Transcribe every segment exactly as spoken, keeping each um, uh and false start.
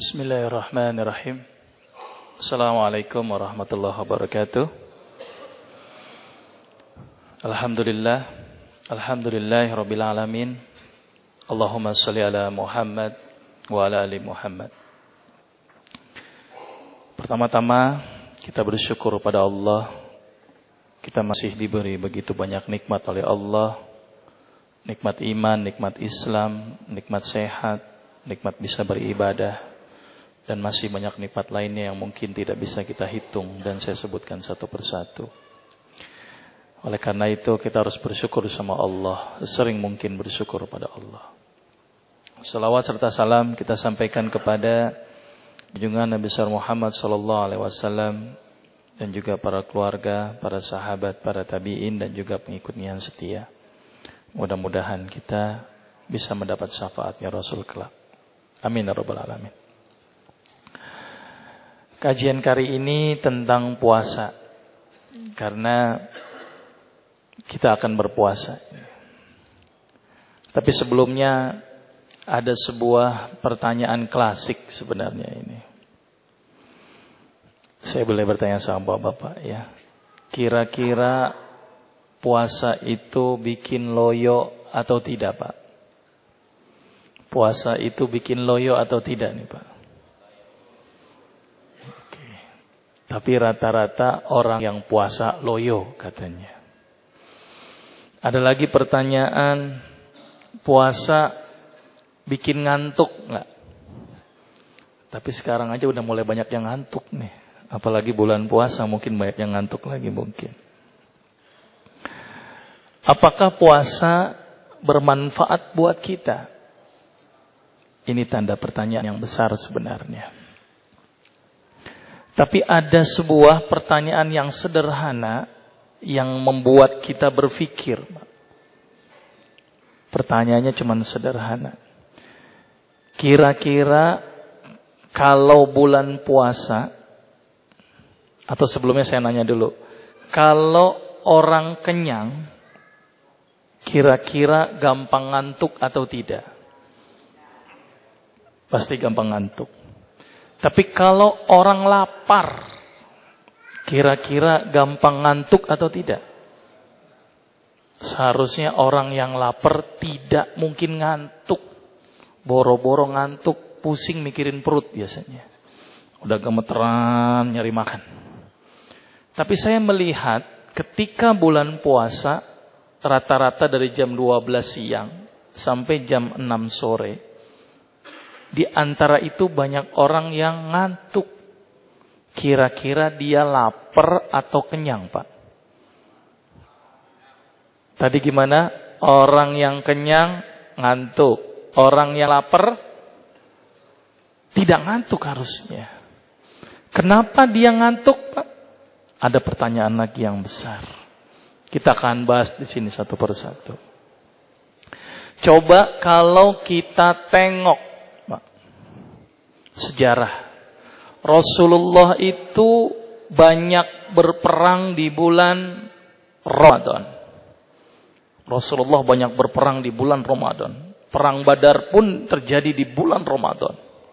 Bismillahirrahmanirrahim. Assalamualaikum warahmatullahi wabarakatuh. Alhamdulillah. Alhamdulillahi rabbil alamin. Allahumma shalli ala Muhammad wa ala ali Muhammad. Pertama-tama kita bersyukur pada Allah. Kita masih diberi begitu banyak nikmat oleh Allah. Nikmat iman, nikmat Islam, nikmat sehat, nikmat bisa beribadah, dan masih banyak nikmat lainnya yang mungkin tidak bisa kita hitung dan saya sebutkan satu persatu. Oleh karena itu kita harus bersyukur sama Allah, sering mungkin bersyukur pada Allah. Salawat serta salam kita sampaikan kepada junjungan Nabi besar Muhammad sallallahu alaihi wasallam dan juga para keluarga, para sahabat, para tabi'in dan juga pengikutnya yang setia. Mudah-mudahan kita bisa mendapat syafaatnya Rasul kelak. Amin ya rabbal alamin. Kajian kali ini tentang puasa, karena kita akan berpuasa. Tapi sebelumnya ada sebuah pertanyaan klasik sebenarnya ini. Saya boleh bertanya sama bapak-bapak ya. Kira-kira puasa itu bikin loyo atau tidak, Pak? Puasa itu bikin loyo atau tidak nih, Pak? Oke. Tapi rata-rata orang yang puasa loyo katanya. Ada lagi pertanyaan, puasa bikin ngantuk enggak? Tapi sekarang aja udah mulai banyak yang ngantuk nih. Apalagi bulan puasa mungkin banyak yang ngantuk lagi mungkin. Apakah puasa bermanfaat buat kita? Ini tanda pertanyaan yang besar sebenarnya. Tapi ada sebuah pertanyaan yang sederhana yang membuat kita berpikir. Pertanyaannya cuma sederhana. Kira-kira kalau bulan puasa, atau sebelumnya saya nanya dulu, kalau orang kenyang, kira-kira gampang ngantuk atau tidak? Pasti gampang ngantuk. Tapi kalau orang lapar, kira-kira gampang ngantuk atau tidak? Seharusnya orang yang lapar tidak mungkin ngantuk. Boro-boro ngantuk, pusing mikirin perut biasanya. Udah gemeteran nyari makan. Tapi saya melihat ketika bulan puasa, rata-rata dari jam dua belas siang sampai jam enam sore. Di antara itu banyak orang yang ngantuk. Kira-kira dia lapar atau kenyang, Pak? Tadi gimana? Orang yang kenyang ngantuk. Orang yang lapar tidak ngantuk harusnya. Kenapa dia ngantuk, Pak? Ada pertanyaan lagi yang besar. Kita akan bahas di sini satu persatu. Coba kalau kita tengok, Pak, sejarah. Rasulullah itu banyak berperang di bulan Ramadan. Rasulullah banyak berperang di bulan Ramadan. Perang Badar pun terjadi di bulan Ramadan.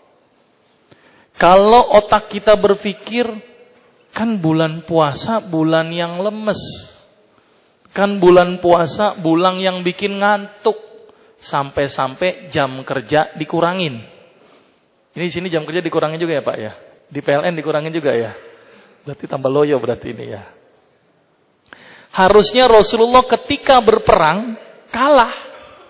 Kalau otak kita berpikir, kan bulan puasa bulan yang lemes. Kan bulan puasa bulan yang bikin ngantuk. Sampai-sampai jam kerja dikurangin. Ini di sini jam kerja dikurangin juga ya Pak ya? Di P L N dikurangin juga ya? Berarti tambah loyo berarti ini ya. Harusnya Rasulullah ketika berperang kalah.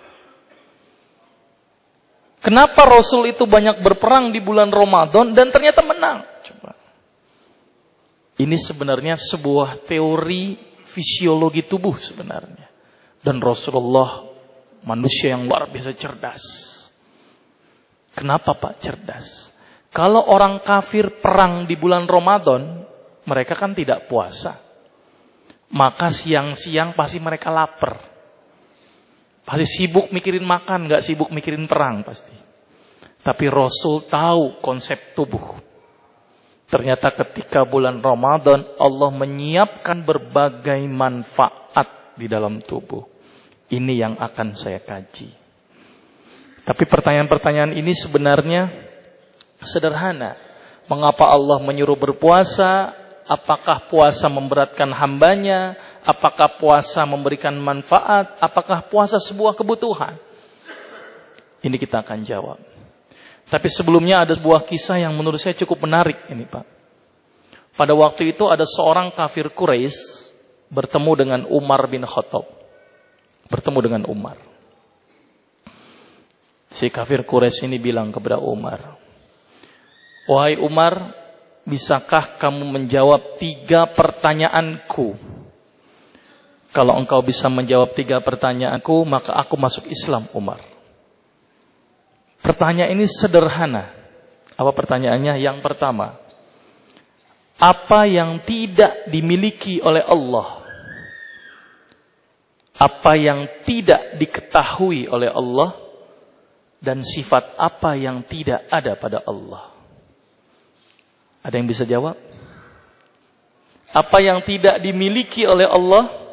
Kenapa Rasul itu banyak berperang di bulan Ramadan dan ternyata menang? Coba. Ini sebenarnya sebuah teori fisiologi tubuh sebenarnya. Dan Rasulullah manusia yang luar biasa cerdas. Kenapa Pak cerdas? Kalau orang kafir perang di bulan Ramadan, mereka kan tidak puasa. Maka siang-siang pasti mereka lapar. Pasti sibuk mikirin makan, gak sibuk mikirin perang pasti. Tapi Rasul tahu konsep tubuh. Ternyata ketika bulan Ramadan, Allah menyiapkan berbagai manfaat di dalam tubuh. Ini yang akan saya kaji. Tapi pertanyaan-pertanyaan ini sebenarnya Sederhana. Mengapa Allah menyuruh berpuasa? Apakah puasa memberatkan hambanya? Apakah puasa memberikan manfaat? Apakah puasa sebuah kebutuhan? Ini kita akan jawab. Tapi sebelumnya ada sebuah kisah yang menurut saya cukup menarik ini, Pak. Pada waktu itu ada seorang kafir Quraisy bertemu dengan Umar bin Khattab. Bertemu dengan Umar. Si kafir Quraisy ini bilang kepada Umar, "Wahai Umar, bisakah kamu menjawab tiga pertanyaanku? Kalau engkau bisa menjawab tiga pertanyaanku, maka aku masuk Islam, Umar." Pertanyaan ini sederhana. Apa pertanyaannya? Yang pertama, apa yang tidak dimiliki oleh Allah? Apa yang tidak diketahui oleh Allah? Dan sifat apa yang tidak ada pada Allah? Ada yang bisa jawab? Apa yang tidak dimiliki oleh Allah?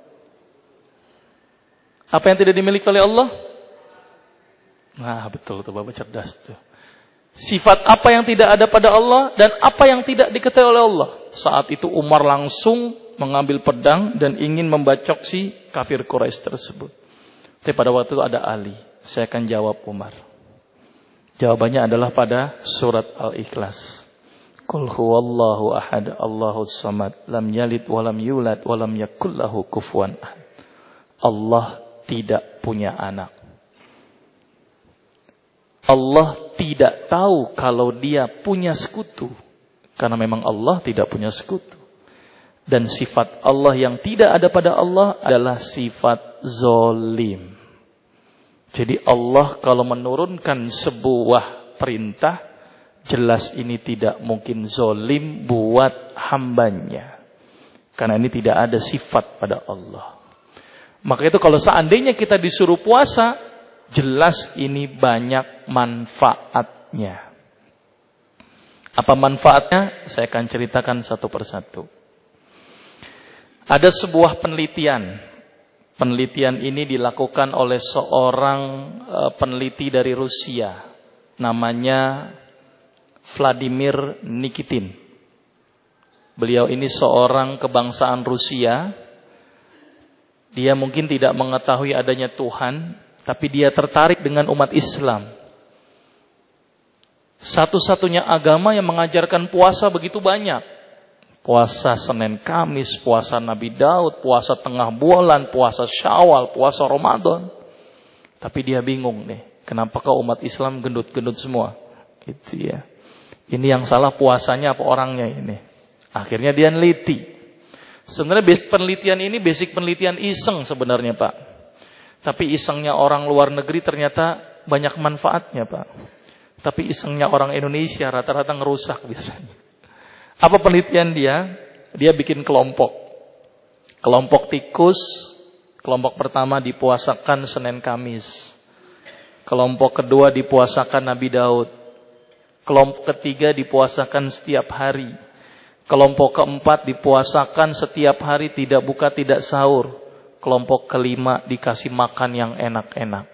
Apa yang tidak dimiliki oleh Allah? Nah, betul tuh, Bapak cerdas tuh. Sifat apa yang tidak ada pada Allah dan apa yang tidak diketahui oleh Allah. Saat itu Umar langsung mengambil pedang dan ingin membacok si kafir Quraisy tersebut. Tapi pada waktu itu ada Ali. Saya akan jawab Umar. Jawabannya adalah pada surat Al-Ikhlas. Qul huwallahu ahad, Allahus samad, lam yalid walam yulad walam yakul lahu kufuwan ahad. Allah tidak punya anak. Allah tidak tahu kalau dia punya sekutu. Karena memang Allah tidak punya sekutu. Dan sifat Allah yang tidak ada pada Allah adalah sifat zolim. Jadi Allah kalau menurunkan sebuah perintah, jelas ini tidak mungkin zolim buat hambanya. Karena ini tidak ada sifat pada Allah. Maka itu kalau seandainya kita disuruh puasa, jelas ini banyak manfaatnya. Apa manfaatnya? Saya akan ceritakan satu persatu. Ada sebuah penelitian. Penelitian ini dilakukan oleh seorang uh, peneliti dari Rusia. Namanya Vladimir Nikitin. Beliau ini seorang kebangsaan Rusia. Dia mungkin tidak mengetahui adanya Tuhan, tapi dia tertarik dengan umat Islam. Satu-satunya agama yang mengajarkan puasa begitu banyak. Puasa Senin Kamis, puasa Nabi Daud, puasa tengah bulan, puasa Syawal, puasa Ramadan. Tapi dia bingung nih, kenapakah umat Islam gendut-gendut semua? Gitu ya. Ini yang salah puasanya apa orangnya ini? Akhirnya dia neliti. Sebenarnya basic penelitian ini basic penelitian iseng sebenarnya, Pak. Tapi isengnya orang luar negeri ternyata banyak manfaatnya, Pak. Tapi isengnya orang Indonesia rata-rata ngerusak biasanya. Apa penelitian dia? Dia bikin kelompok. Kelompok tikus, kelompok pertama dipuasakan Senin Kamis. Kelompok kedua dipuasakan Nabi Daud. Kelompok ketiga dipuasakan setiap hari. Kelompok keempat dipuasakan setiap hari, tidak buka, tidak sahur. Kelompok kelima dikasih makan yang enak-enak.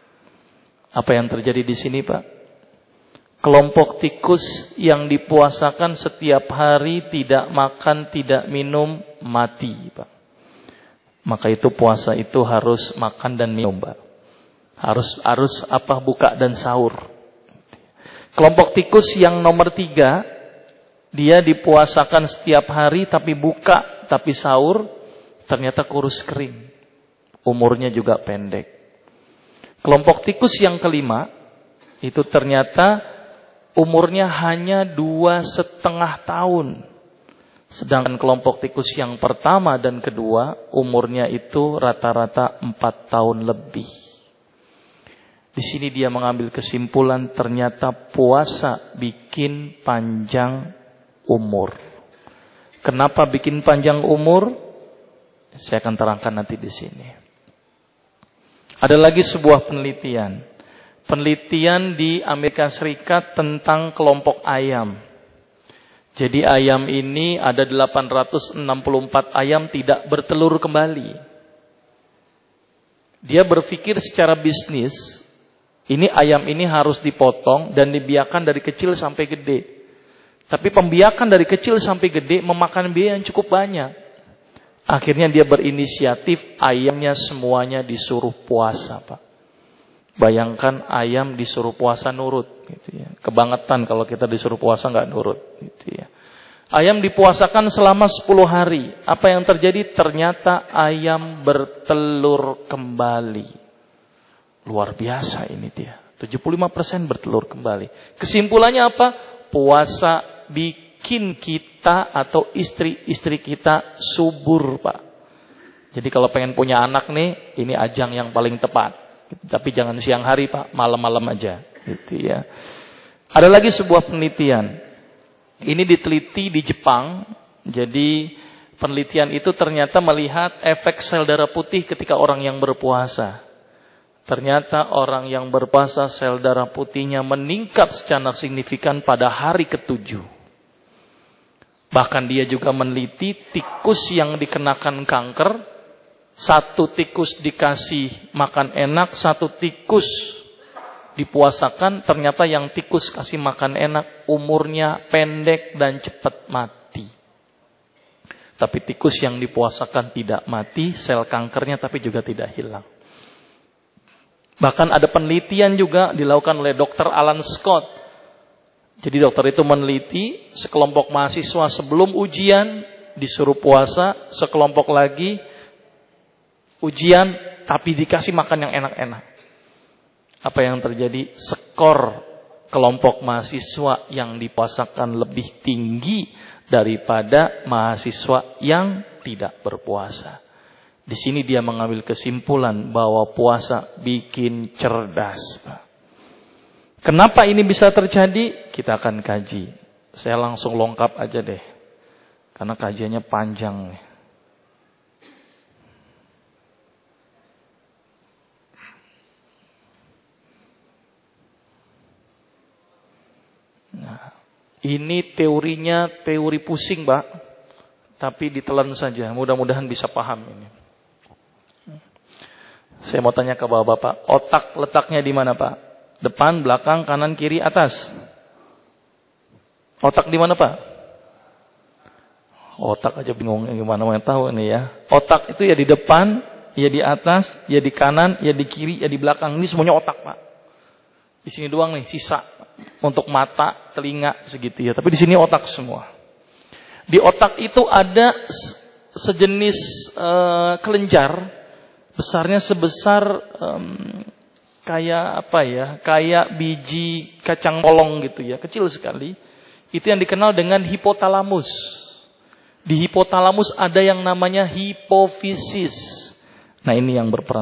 Apa yang terjadi di sini, Pak? Kelompok tikus yang dipuasakan setiap hari, tidak makan, tidak minum, mati, Pak. Maka itu puasa itu harus makan dan minum, Pak. Harus harus apa buka dan sahur. Kelompok tikus yang nomor tiga, dia dipuasakan setiap hari tapi buka, tapi sahur, ternyata kurus kering. Umurnya juga pendek. Kelompok tikus yang kelima, itu ternyata umurnya hanya dua setengah tahun. Sedangkan kelompok tikus yang pertama dan kedua, umurnya itu rata-rata empat tahun lebih. Di sini dia mengambil kesimpulan ternyata puasa bikin panjang umur. Kenapa bikin panjang umur? Saya akan terangkan nanti di sini. Ada lagi sebuah penelitian. Penelitian di Amerika Serikat tentang kelompok ayam. Jadi ayam ini ada delapan ratus enam puluh empat ayam tidak bertelur kembali. Dia berpikir secara bisnis, Ini ayam ini harus dipotong dan dibiarkan dari kecil sampai gede. Tapi pembiakan dari kecil sampai gede memakan biaya yang cukup banyak. Akhirnya dia berinisiatif, ayamnya semuanya disuruh puasa, Pak. Bayangkan ayam disuruh puasa nurut, gitu ya. Kebangetan kalau kita disuruh puasa nggak nurut, gitu ya. Ayam dipuasakan selama sepuluh hari. Apa yang terjadi? Ternyata ayam bertelur kembali. Luar biasa ini dia. tujuh puluh lima persen bertelur kembali. Kesimpulannya apa? Puasa bikin kita atau istri-istri kita subur, Pak. Jadi kalau pengen punya anak nih, ini ajang yang paling tepat. Tapi jangan siang hari, Pak, malam-malam aja, gitu ya. Ada lagi sebuah penelitian. Ini diteliti di Jepang. Jadi penelitian itu ternyata melihat efek sel darah putih ketika orang yang berpuasa. Ternyata orang yang berpuasa sel darah putihnya meningkat secara signifikan pada hari ketujuh. Bahkan dia juga meneliti tikus yang dikenakan kanker. Satu tikus dikasih makan enak, satu tikus dipuasakan. Ternyata yang tikus kasih makan enak umurnya pendek dan cepat mati. Tapi tikus yang dipuasakan tidak mati, sel kankernya tapi juga tidak hilang. Bahkan ada penelitian juga dilakukan oleh dokter Alan Scott. Jadi dokter itu meneliti sekelompok mahasiswa sebelum ujian disuruh puasa, sekelompok lagi ujian tapi dikasih makan yang enak-enak. Apa yang terjadi? Skor kelompok mahasiswa yang dipuasakan lebih tinggi daripada mahasiswa yang tidak berpuasa. Di sini dia mengambil kesimpulan bahwa puasa bikin cerdas, Pak. Kenapa ini bisa terjadi? Kita akan kaji. Saya langsung lengkap aja deh. Karena kajiannya panjang nih. Nah, ini teorinya teori pusing, Pak. Tapi ditelan saja. Mudah-mudahan bisa paham ini. Saya mau tanya ke bapak-bapak, otak letaknya di mana, Pak? Depan, belakang, kanan, kiri, atas. Otak di mana, Pak? Otak aja bingung gimana mau tahu ini ya. Otak itu ya di depan, ya di atas, ya di kanan, ya di kiri, ya di belakang. Ini semuanya otak, Pak. Di sini doang nih sisa untuk mata, telinga segitu ya. Tapi di sini otak semua. Di otak itu ada sejenis uh, kelenjar. Besarnya sebesar um, kayak apa ya, kayak biji kacang polong gitu ya, kecil sekali. Itu yang dikenal dengan hipotalamus. Di hipotalamus ada yang namanya hipofisis. Nah ini yang berperan